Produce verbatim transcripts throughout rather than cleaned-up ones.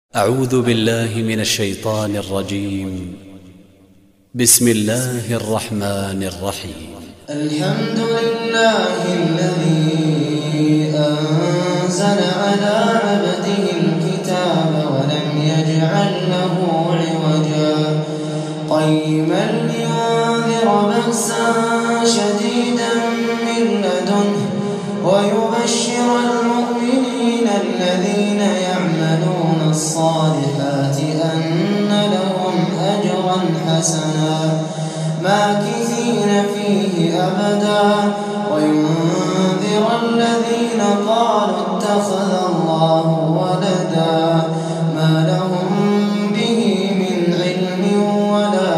أعوذ بالله من الشيطان الرجيم. بسم الله الرحمن الرحيم. الحمد لله الذي أنزل على عبده الكتاب ولم يجعل له عوجا قيما لينذر بأسا شديدا من لدنه ويبشر المؤمنين الذين يعملون الصالحات أن لهم أجرا حسنا ماكثين فيه أبدا وينذر الذين قالوا اتخذ الله ولدا ما لهم به من علم ولا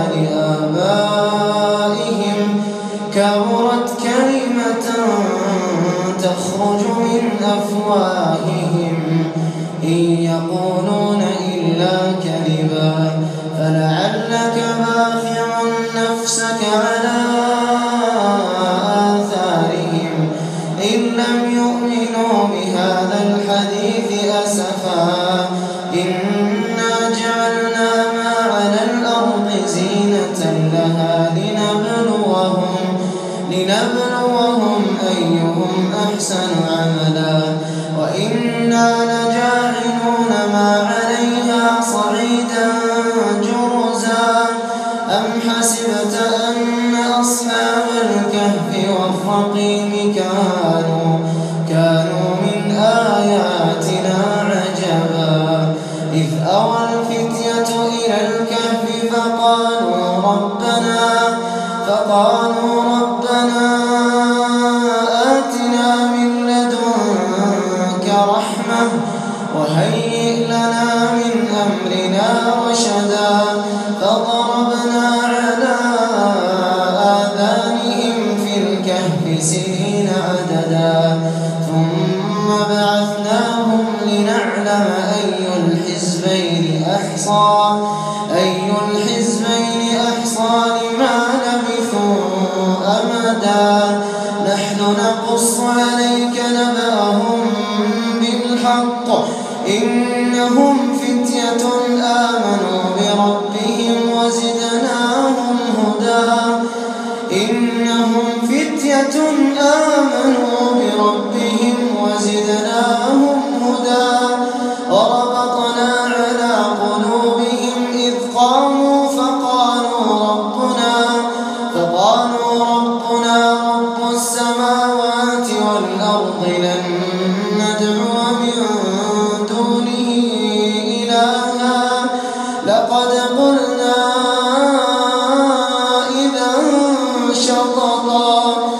لآبائهم كبرت كلمة تخرج من أفواههم إن يقولون إلا كذبا فلعلك باخع نفسك على آثارهم إن لم يؤمنوا بهذا الحديث أسفا إنا جعلنا ما على الأرض زينة لها لنبلوهم لنبلوهم أيهم أحسن عملا وإنا لجاعلون ما عليها صعيدا جرزا أم حسبت أن أصحاب الكهف والرقيم كانوا كانوا من آياتنا عجبا إذ أوى الفتية إلى الكهف فقالوا ربنا فقالوا ربنا آتنا من لدنك رحمة وهيئ لنا من أمرنا رشدا فضربنا على آذانهم في الكهف سنين عددا ثم بعثناهم لنعلم أي الحزبين أحصى أي الحزبين أحصى لما لبثوا أمدا نحن نقص عليك نبأهم بالحق إنهم فتية آمنوا بربهم وزدناهم هدى إنهم فتية آمنوا بربهم وزدناهم هدى وربطنا على قلوبهم إذ قاموا فقالوا ربنا فقالوا ربنا رب السماوات والأرض لن ندعو من دونه إلها لقد قلنا إذا شططا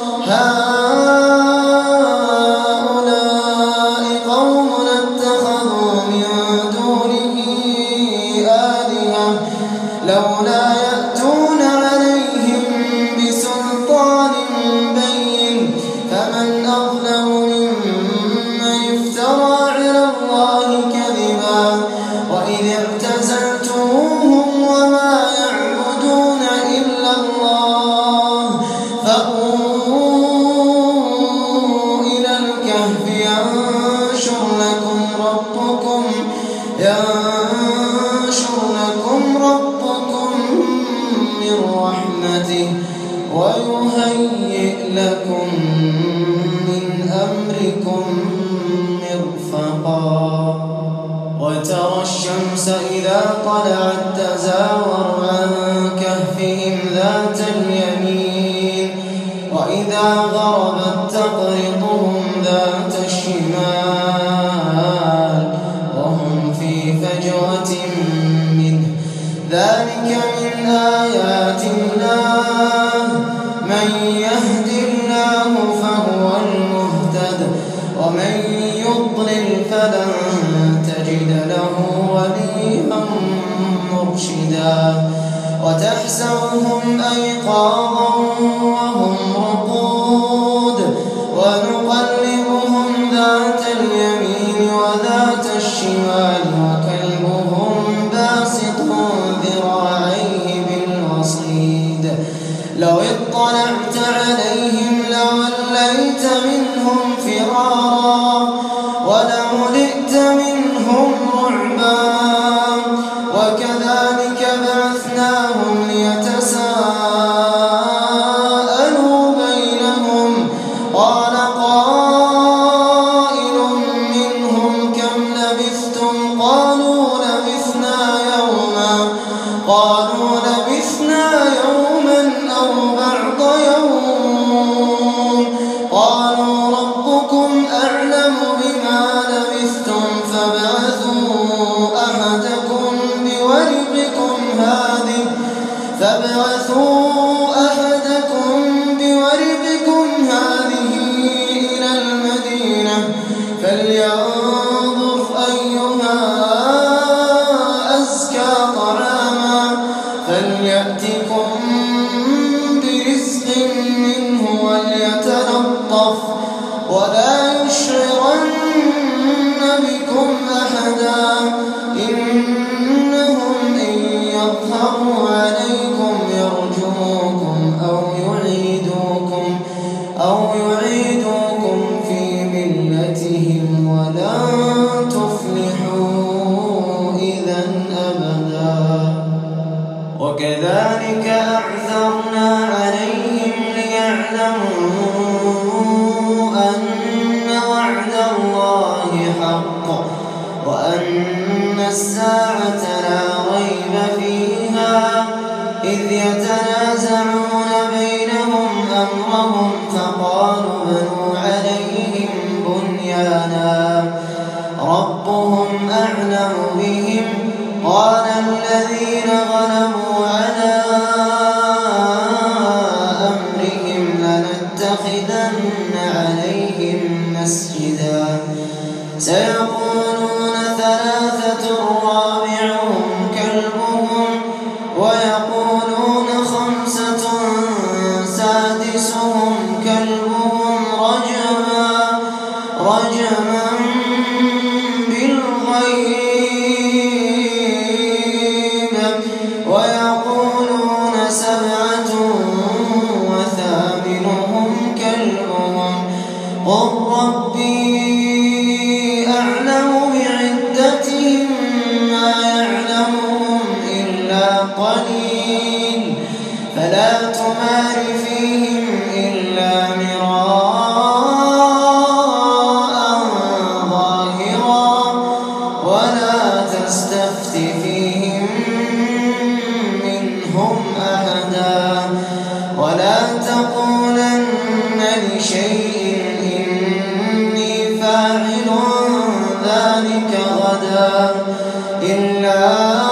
هؤلاء قومنا اتخذوا من دونه آلهة لولا يأتون عليهم بسلطان بين فمن أظلم ممن افترى على الله كذبا وإذ اعتزلتموهم وما يعبدون إلا الله فأووا إلى الكهف ينشر لكم ربكم ينشر لكم ربكم من رحمته ويهيئ لكم من أمركم مرفقا وترى الشمس إذا طلعت تزاور عن كهفهم ذات اليمين وإذا غربت تقرضهم ذات الشمال وهم في فجوة منه ذلك من آيات الله من يهد الله فهو المهتد ومن يضلل فلن تجد له وليا مرشدا وتحسبهم أيقاظا وهم رقود ونقلبهم ذات اليمين وذات الشمال وكلبهم باسط ذراعيه بالوصيد لو اطلعت عليهم لوليت منهم فرارا ولملئت منهم رعبا فابعثوا أحدكم بورقكم هذه إلى المدينة فلينظر أيها أزكى طعاما فليأتكم برزق منه وليتلطف ولا يشعرن بكم أحدا إنهم إن يظهروا عليكم يرجموكم أو يعيدوكم أو يعيدوكم في ملتهم ولن تفلحوا إذا أبدا وكذلك أعثرنا عليهم ليعلموا أن وعد الله حق وأن الساعة لا ريب فيها إذ يتنازعون بينهم أمرهم فقالوا بنوا عليهم بنيانا ربهم أعلم بهم قال الذين غلبوا على أمرهم لنتخذن عليهم مسجدا سيقولون ثلاثة رابعهم كلبهم ويقولون خمسة سادسهم كلبهم رجما رجما بالغيب ويقولون سبعة وثامنهم كلبهم قل ربي أعلم بعدتهم ما يعلمهم إلا قليل فلا تمار فيهم إلا مراء ظاهرا ولا تستفت فيهم منهم أحدا ولا تقولن لشيء إني فاعل ذلك غدا إلا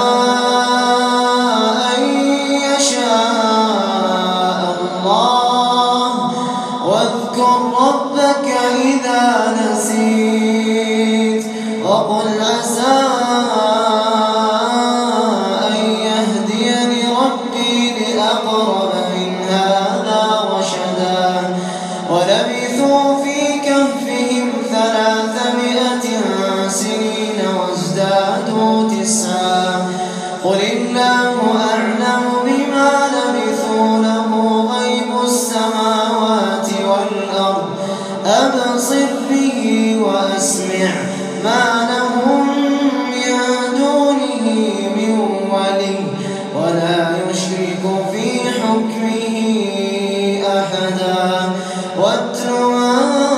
أن يشاء الله واذكر ربك إذا نسيت وقل عسى أن يهديني ربي لأقرب من هذا رشدا ولبثوا في كهفهم ثلاثمائة سنين وازدادوا تسعا قل الله أعلم بما لبثوا له غيب السماوات والأرض أبصر به وأسمع ما لهم من دونه من ولي ولا يشرك في حكمه أحدا واتل ما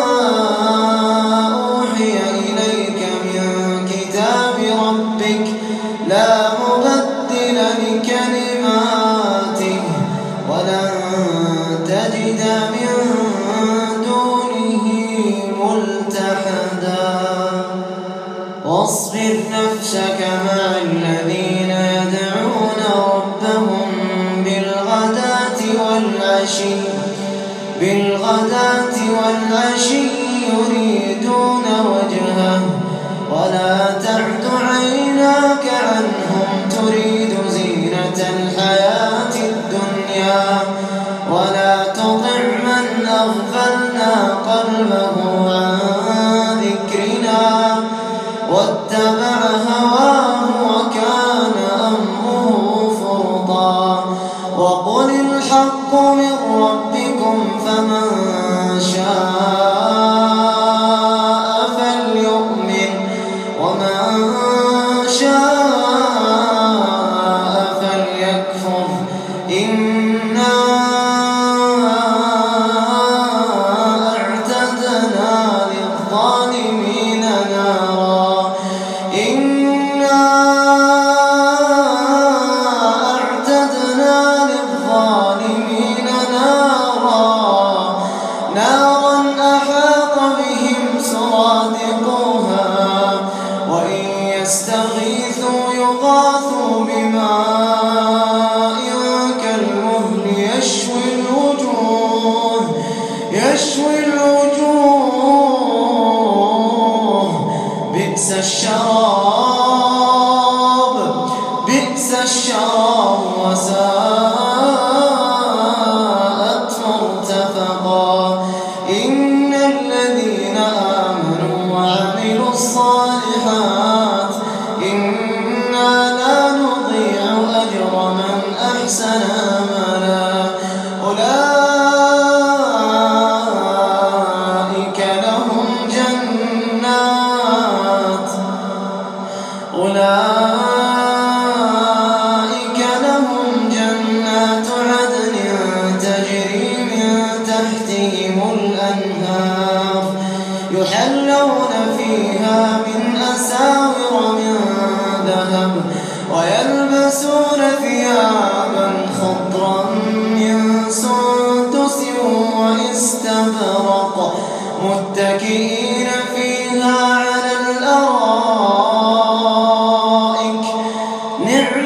أوحي إليك من كتاب ربك لا مبدل لكلماته ولن تجد من دونه ملتحدا واصبر نفسك مع الذين يدعون ربهم بالغداة والعشي بالغداة والعشي يريدون وجهه ولا تعد عيناك عنهم تريد زينة الحياة الدنيا ولا تطع من أغفلنا قلبه عن ذكرنا واتبع هواه وكان أمره فرطا وقل الحق من ربكم فمن شاء فليؤمن ومن شاء فليكفر إنا أعتدنا للظالمين نارا إنا أعتدنا للظالمين نارا نارا أحاط بهم سرادقها وإن يستغيثوا يغاثوا بماء الشراب وساءت مرتفقا إن الذين آمنوا وعملوا الصالحات إنا لا نضيع أجر من أحسن عملا أولئك لهم جنات أولئك لهم جنات عدن تجري من تحتهم الأنهار يحلون فيها من أساور من ذهب ويلبسون ثيابا خضرا من سندس واستبرق متكئين فيها على الأرائك نعم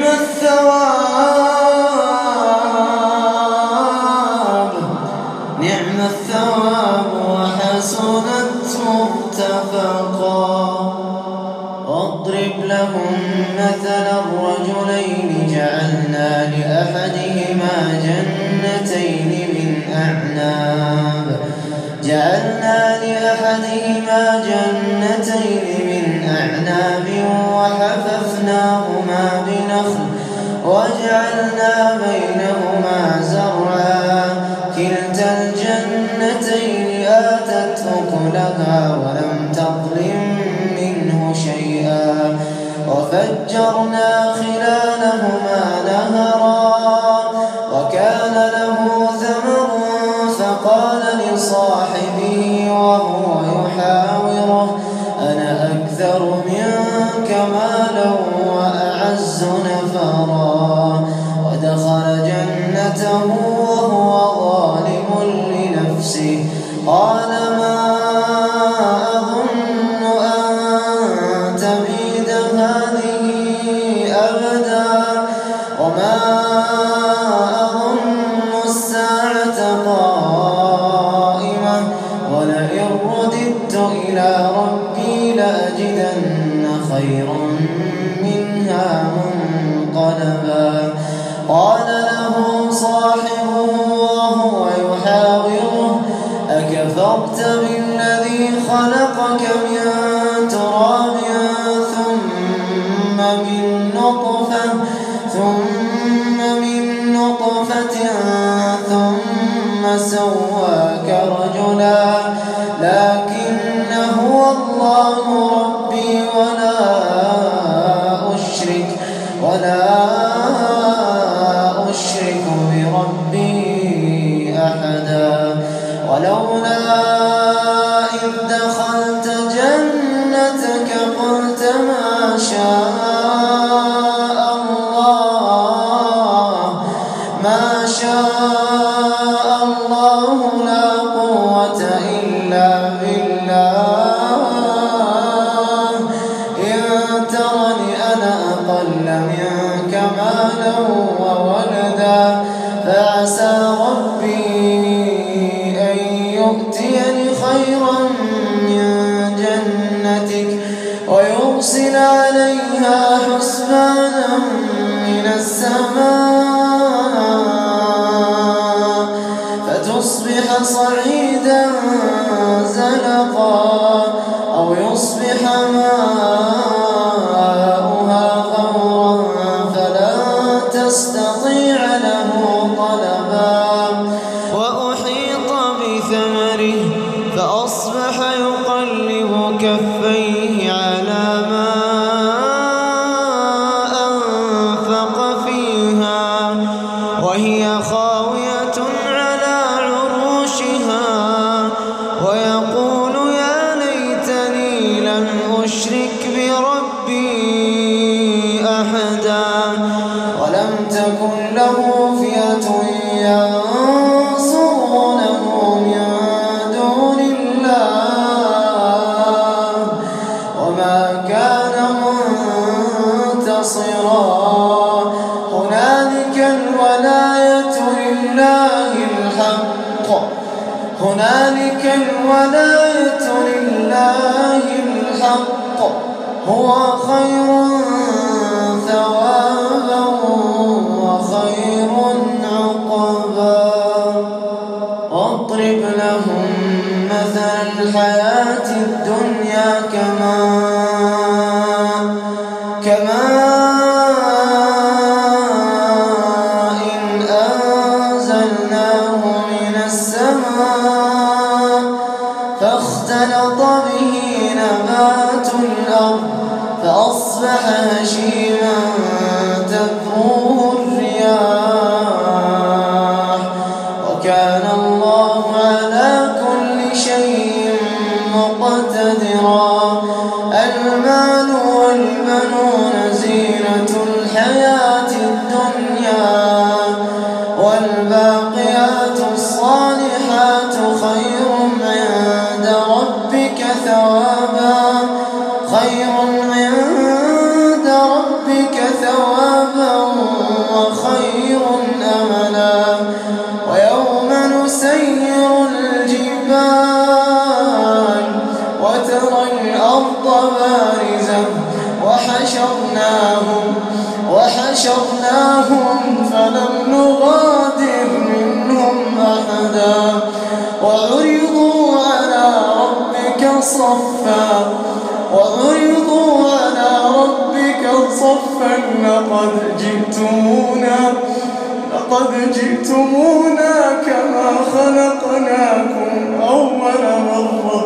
الثواب نعم الثواب وحسنت مرتفقا واضرب لهم مثل الرجلين جعلنا لأحدهما جنتين من أعناب جعلنا لأحدهما جنتين من أعناب وحففناهما بنخل وجعلنا بينهما زرعا كلتا الجنتين آتت أكلها ولم تظلم منه شيئا وفجرنا خلالهما نهرا وكان له ثمر فقال لصاحبه وهو يحاوره أنا أكثر منك مالا وأعز نفرا ودخل جنته وهو ظالم لنفسه قال ما أظن أن تبيد هذه أبدا وما أظن الساعة قائمة ولئن رددت إلى ربي لأجدن خيرا منها منقلبا قال له صاحبه وهو يحاوره أكفرت بالذي خلقك من تراب ثم من نطفة ثم من نطفة ثم سواك رجلا لكن هو الله ربي ولا أشرك ولا أشرك بربي أحدا ولولا إذ دخلت جنتك قلت ما شاء الله ما شاء الله لا قوة إلا بالله إن ترني أنا أقل منك مالا وولدا فعسى ربي أن يؤتيني خيرا من جنتك ويرسل عليها حسبانا من السماء فتصبح صعيدا زلقا أو يصبح ماؤها غورا فلا تستطيع له طلبا وأحيط بثمره فأصبح يقلب كفيه على ما أنفق فيها وهي خاوية على عروشها ويقول يا ليتني لم أشرك بربي أحدا ولم تكن له فئة ينصرونه من دون الله وما كان منتصرا هنالك الولاية لله الحق هنالك الولاية لله الحق هو خير ثوابا شهيما تذروه الرياح وكان الله على كل شيء مقتدرا. المال والبنون زينة الحياة الدنيا والباقيات الصالحات خير عند ربك ثوابا خير عند ربك ثوابا وخير أملا. ويوم نسير الجبال وترى الأرض بارزة وحشرناهم وحشرناهم فلم نغادر منهم أحدا وعرضوا على ربك صفا وعرضوا على ربك صفا لقد جئتمونا لقد جئتمونا كما خلقناكم أول مرة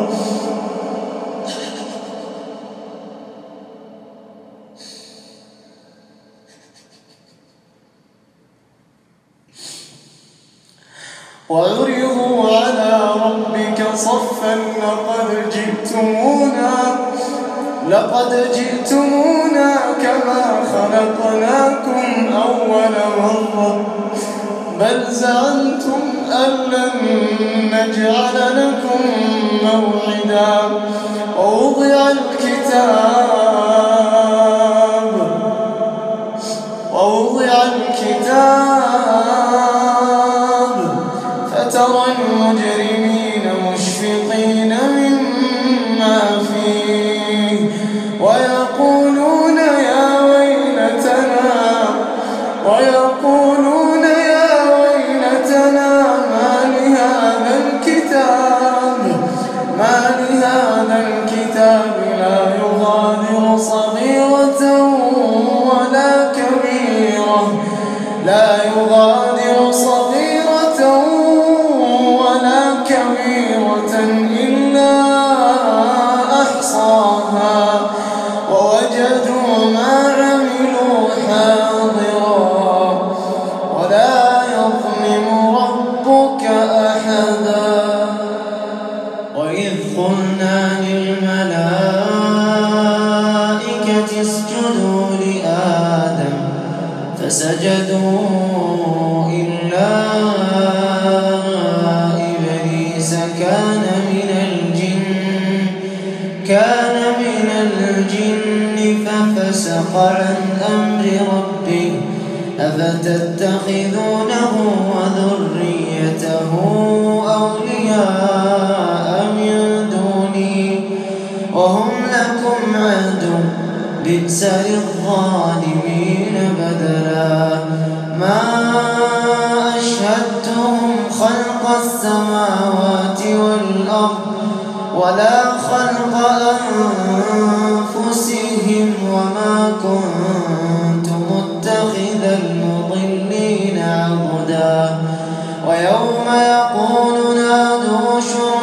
وعرضوا على ربك صفا لقد جئتمونا لقد جئتمونا كما خلقناكم أول مرة بل زعمتم أن لن نجعل لكم موعدا. ووضع الكتاب ووضع الكتاب فترى المجرمين مشفقين مما فيه ويقولون يا ويلتنا ويقولون يا ويلتنا ما لهذا الكتاب ما لهذا الكتاب لا يغادر صغيرة ولا كبيرة لا يغادر صغيرة ولا كبيرة إلا أحصاها ووجدوا ما عملوا حاضرا ولا يظلم ربك أحدا. وإذ قلنا للملائكة اسجدوا لآدم فسجدوا إلا إبليس كان من الجن كان من الجن ففسق عن أمر ربه أفتتخذونه وذريته أولياء من دوني وهم لكم عدو بئس للظالمين بدلا. ما أشهدتهم خلق السماوات والأرض ولا خلق أنفسهم وما كنت متخذ المضلين عضدا. ويوم يقول نادوا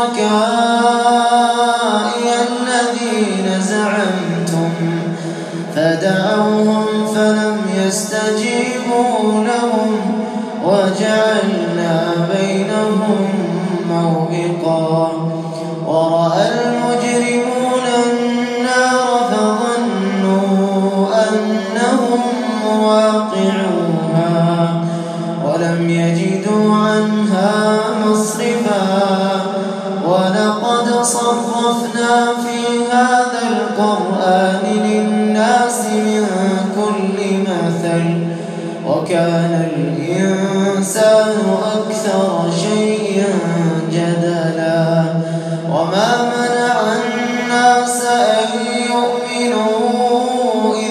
شركائي الذين زعمتم فدعوهم فلم يستجيبوا لهم وجعلنا بينهم موبقا. ورأى المجرمون النار فظنوا أنهم مواقعوها ولم يجدوا عنها مصرفا. ولقد صرفنا في هذا القرآن للناس من كل مثل وكان الإنسان أكثر شيء جدلا. وما منع الناس أن يؤمنوا إذ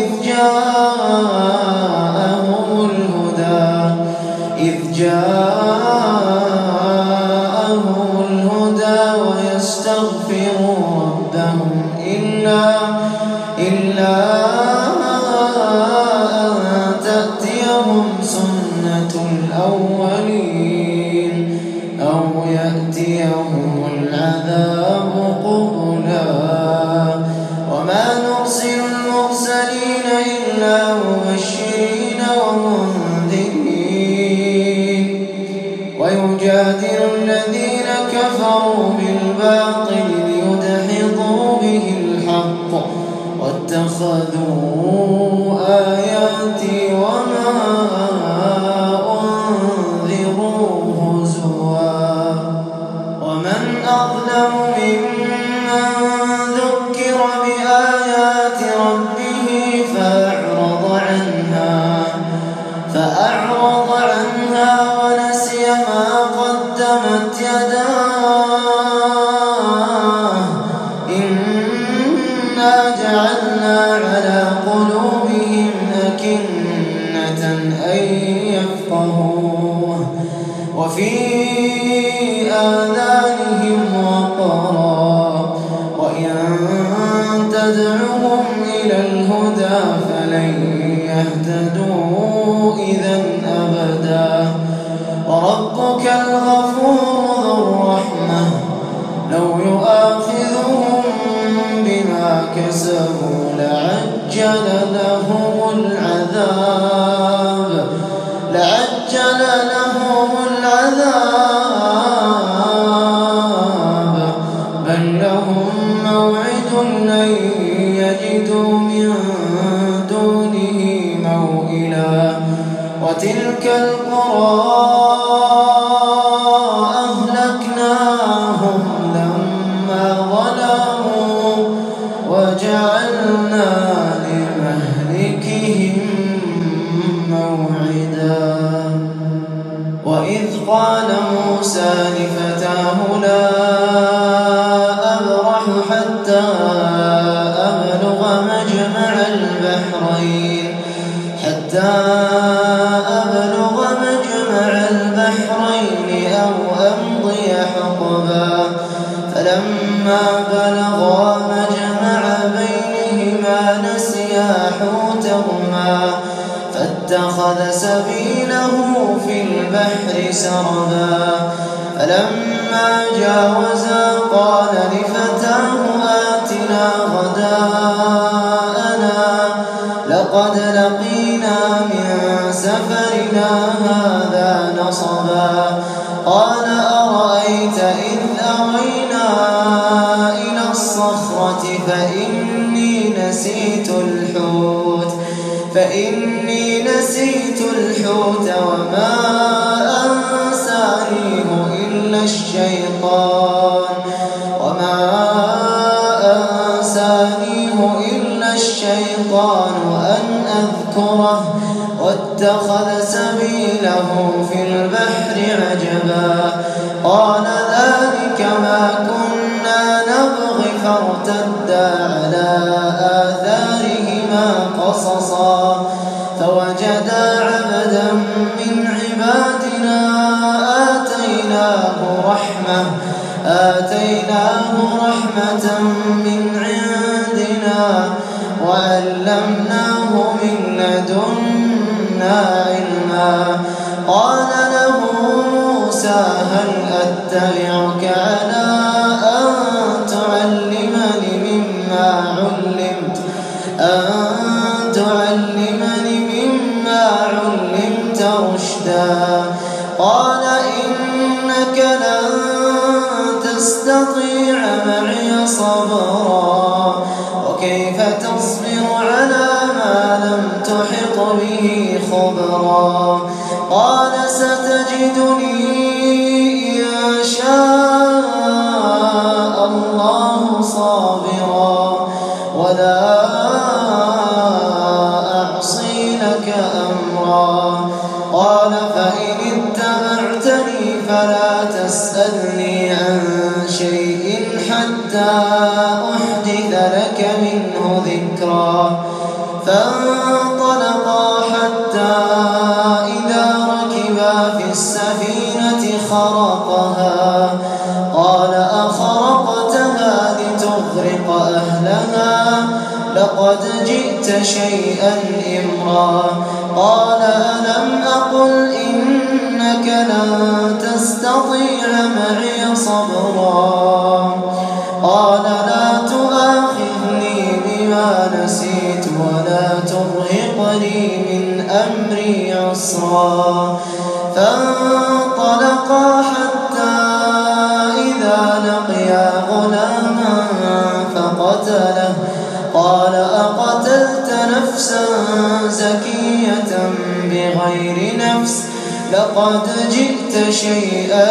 جاءهم الهدى إذ جاءهم الهدى ويستغفروا ربهم إلا إلا أن تأتيهم سنة الأولين مبشرين ومنذرين ويجادل الذين كفروا بالباطل ليدحضوا به الحق واتخذوا آياتي وما أنذروا هزوا ومن أظلم ممن ذكر بآيات ربه فأعرض عنها فأعرض عنها ونسي ما قدمت يداه إنا جعلنا على قلوبهم أكنة أن يفقهوه وفي آذانهم وقرا وإن تدعوهم إلى الهدى فلن يهتدوا إذا أبدا وربك الغفور ذو الرحمة لو يؤاخذهم بما كسبوا لعجل لهم العذاب لعجل لهم العذاب بل لهم موعد لن يجدوا من دونه موئلا وتلك القرى أهلكناهم لما ظلموا وجعلنا لمهلكهم موعدا وإذ قال موسى لفتاه لا أبرح حتى أبلغ مجمع البحرين حتى أبلغ مجمع البحرين أو أمضي حقبا فلما بلغا مجمع بينهما نسيا حوتهما فاتخذ سبيله في البحر سربا فلما جاوزا قال لفتاه آتنا غداءنا لقد لقينا من سفرنا هذا نصبا قال أرأيت إذ أوينا إلى الصخرة فإني نسيت الحوت فإني نسيت الحوت وما أنسانيه إلا الشيطان وما أنسانيه إلا الشيطان أن أذكره واتخذ سبيله في البحر عجبا قال ذلك ما كنا نبغي فارتدا على آثارهما قصصا فوجدا عبدا من عبادنا آتيناه رحمة آتيناه رحمة من عندنا وعلمناه من لدنا علما قال له موسى هل أتبعك على أن تعلمني مما علمت أن تعلمني مما علمت رشدا قال إنك لن تستطيع معي صبرا وكيف تصبر على ما لم تحط به خبرا قال ستجدني إن شاء الله صابرا ولا أعصي لك أمرا قال فإن اتبعتني فلا تسألني عن شيء حتى أحدث لك منه ذكرا فانطلقا حتى إذا ركبا في السفينة خرقها قال أخرقتها لتغرق أهلها لقد جئت شيئا إمرا قال ألم أقل إنك لن تستطيع معي صبرا قال لا تؤاخذني بما نسيت ولا ترهقني لي من أمري عسرا فانطلقا حتى إذا لقيا غلاما فقتله قال أقتلت نفسا زكية بغير نفس لقد جئت شيئا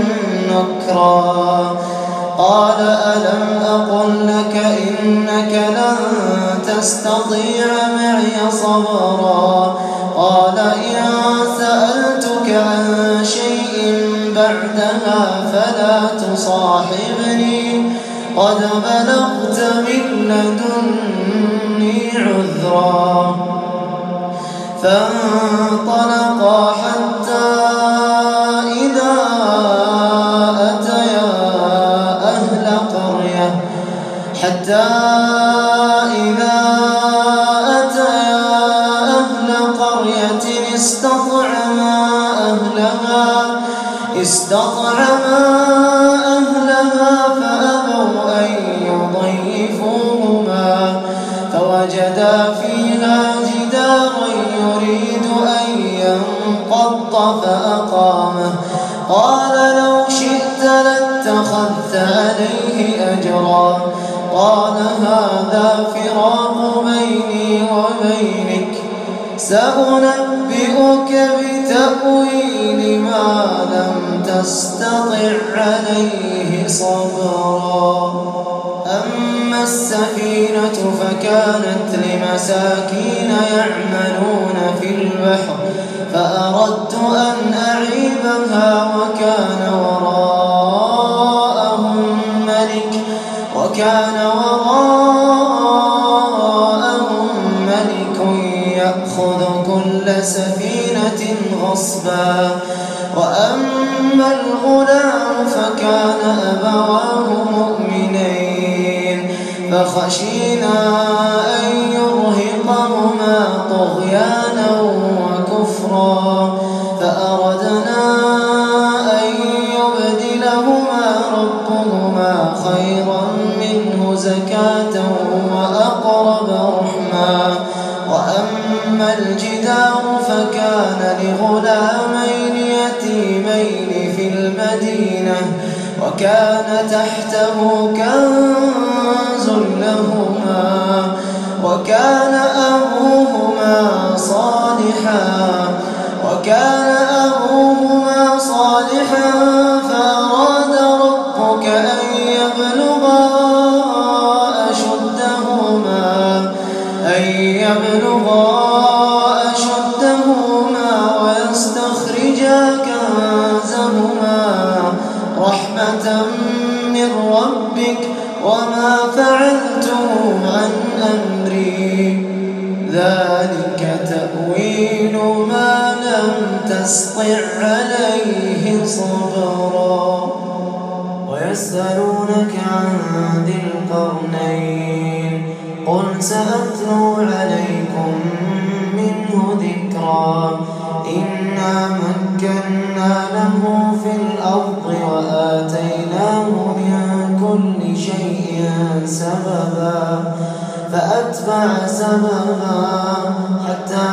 نكرا قال ألم أقل لك إنك لن تستطيع معي صبرا قال إن سألتك عن شيء بعدها فلا تصاحبني قد بلغت من لدني عذرا فانطلقا حتى إذا أتيا أهل قرية حتى إذا أتيا أهل قرية استطعما أهلها استطعما أهلها فأبوا أن يضيفوهما فوجدا فيها جدارا يريد أن ينقض فأقامه قال لو شئت لاتخذت عليه أجرا قال هذا فراق بيني وبينك سأنبئك بتأويل ما لم تستطع عليه صبرا أما السفينة فكانت لمساكين يعملون في البحر فأردت أن أعيبها وكان وراءهم ملك وكان وراءهم ملك يأخذ كل سفينة غصبا وأما الغلام فكان أبواه مؤمنين فخشينا أن يرهقهما طغيانا وكفرا فأردنا أن يبدلهما ربهما خيرا منه زكاة وأقرب رحما وأما الجدار فكان لغلامين يتيمين في المدينة وكان تحته كنز لهما وكان أبوهما صالحا وكان أبوهما صالحا فأراد ربك أن يبلغا أشدهما أن يبلغا أشدهما ويستخرجا كنزهما رحمة من ربك وما فعلته عن أمري ذلك تأويل ما لم تسطع عليه صبرا ويسألونك عن ذي القرنين قل سأتلو عليكم منه ذكرا إنا مكنا له في الأرض وآتيناه من كل شيء سببا فأتبع سببا حتى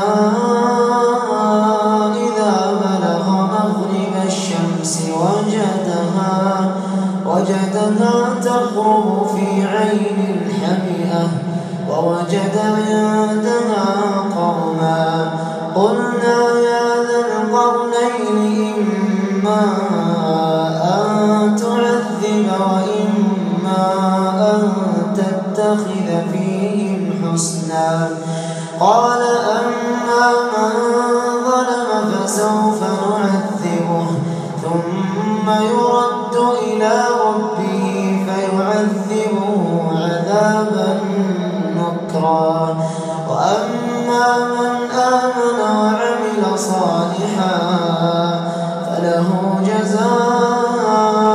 إذا بلغ مغرب الشمس وجدها وجدها تغرب في عين حمئة ووجد عندها قوما قلنا يا ذا القرنين إما أن تعذب وإما أن تتخذ فيهم حسنا قال أما من ظلم فسوف نعذبه ثم يرد إلى ربه فيعذبه عذابا نكرا وأما من آمن وعمل صالحا فله جزاء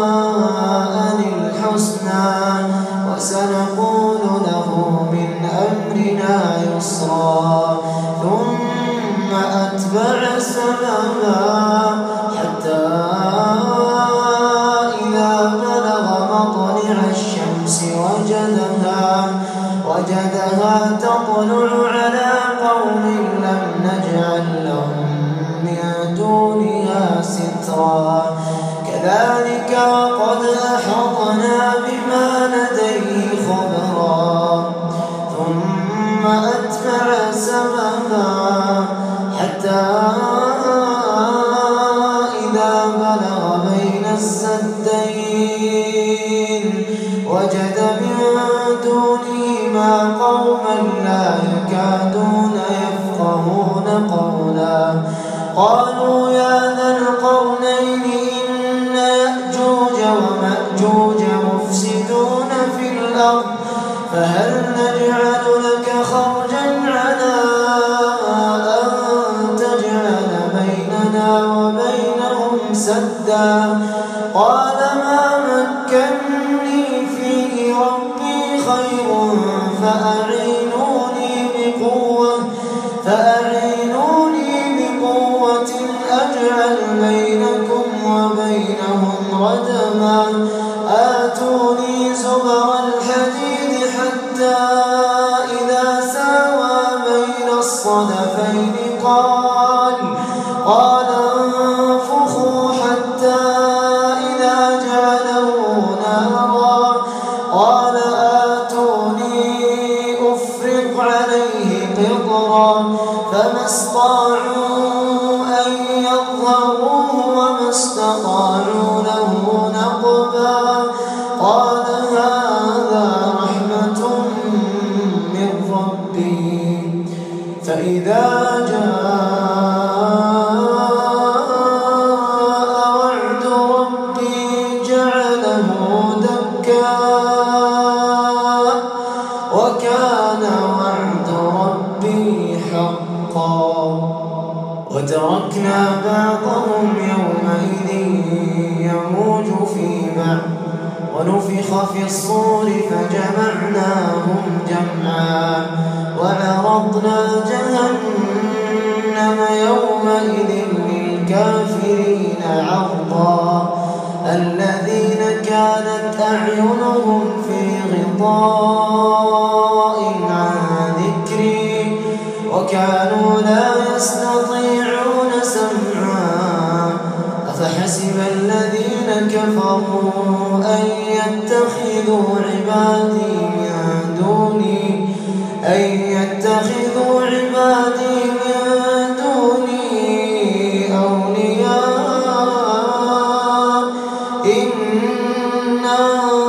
الحسنى وسنقول له من أمرنا يسرا ثم أتبع سببا حتى إذا بلغ مطلع الشمس وجدها وجدها تطلع على قوم لم حتى إذا بلغ بين السدين وجد من دونهما قوما لا يكادون يفقهون قولا قالوا يا ذا القرنين إن يأجوج ومأجوج مفسدون في الأرض فهل نجعل لك خرجا على أن تجعل بيننا وبينهم سدا قال ما مكني فيه ربي خير فأعينوني بقوة فأعينوني بقوة أجعل بينكم وبينهم ردما آتوني زبر الحديد حتى إذا ساوى بين الصدفين قال قال انفخوا حتى إذا جعله نارا قال آتوني أفرغ عليه قطرا فما استطاعوا أن يظهروه وما استطاعوا له نقبا قال هذا رحمة من ربي فإذا جاء وعد ربي جعله دكا وكان وعد ربي حقا وتركنا بعضهم يومئذ يموج في بعض ونفخ في الصور فجمعناهم جمعا وعرضنا جهنم يومئذ للكافرين عرضا الذين كانت أعينهم في غطاء عن ذكري وكانوا لا يستطيعون سمعا أفحسب الذين كفروا أن يتخذوا عبادي من دوني أن يتخذوا عبادي من دوني أولياء إنا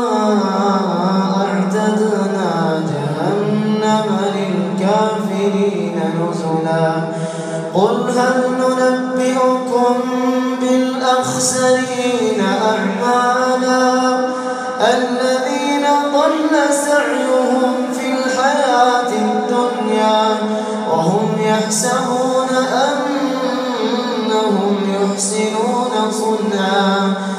أعتدنا جهنم للكافرين نزلا قل هل ننبئكم بالأخسرين أعمالا الذين ضل سعيهم في الحياة الدنيا وهم يحسبون أنهم يحسنون صنعا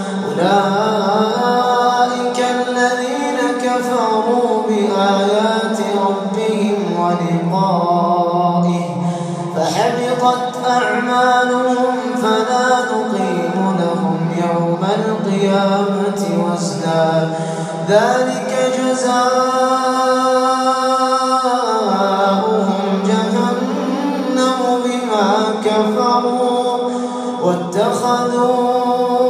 أولئك الذين كفروا بآيات ربهم ولقائه فحبطت أعمالهم فلا نقيم لهم يوم القيامة وزنا ذلك جزاؤهم جهنم بما كفروا واتخذوا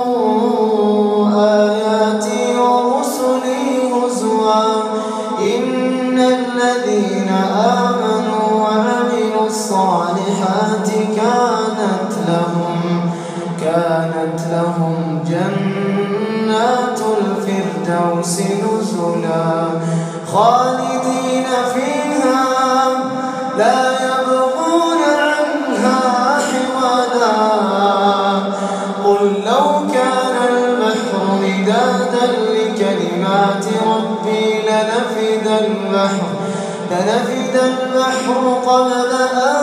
آياتي ورسلي هزوا إن الذين آمنوا وعملوا الصالحات كانت لهم كانت لهم جنات الفردوس نزلا خالدين فيها لا يبغون عنها حولا قل لو كان البحر مدادا لكلمات ربي لنفد البحر لنفد البحر قبل أن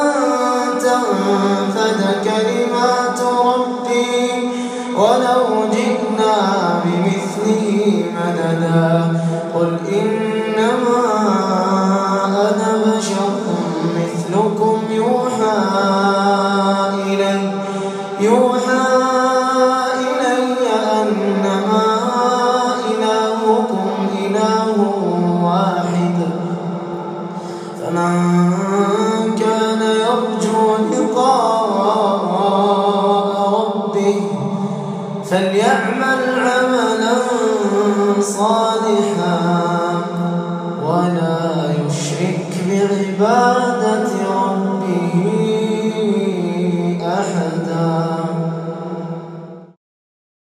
تنفد كلمات ربي ولو جئنا بمثله مددا قل إنما أنا بشر مثلكم يوحى إلي يوحى إلي أنما إلهكم إله واحد فمن كان يرجو لقاء ربه فليعمل عملا صالحا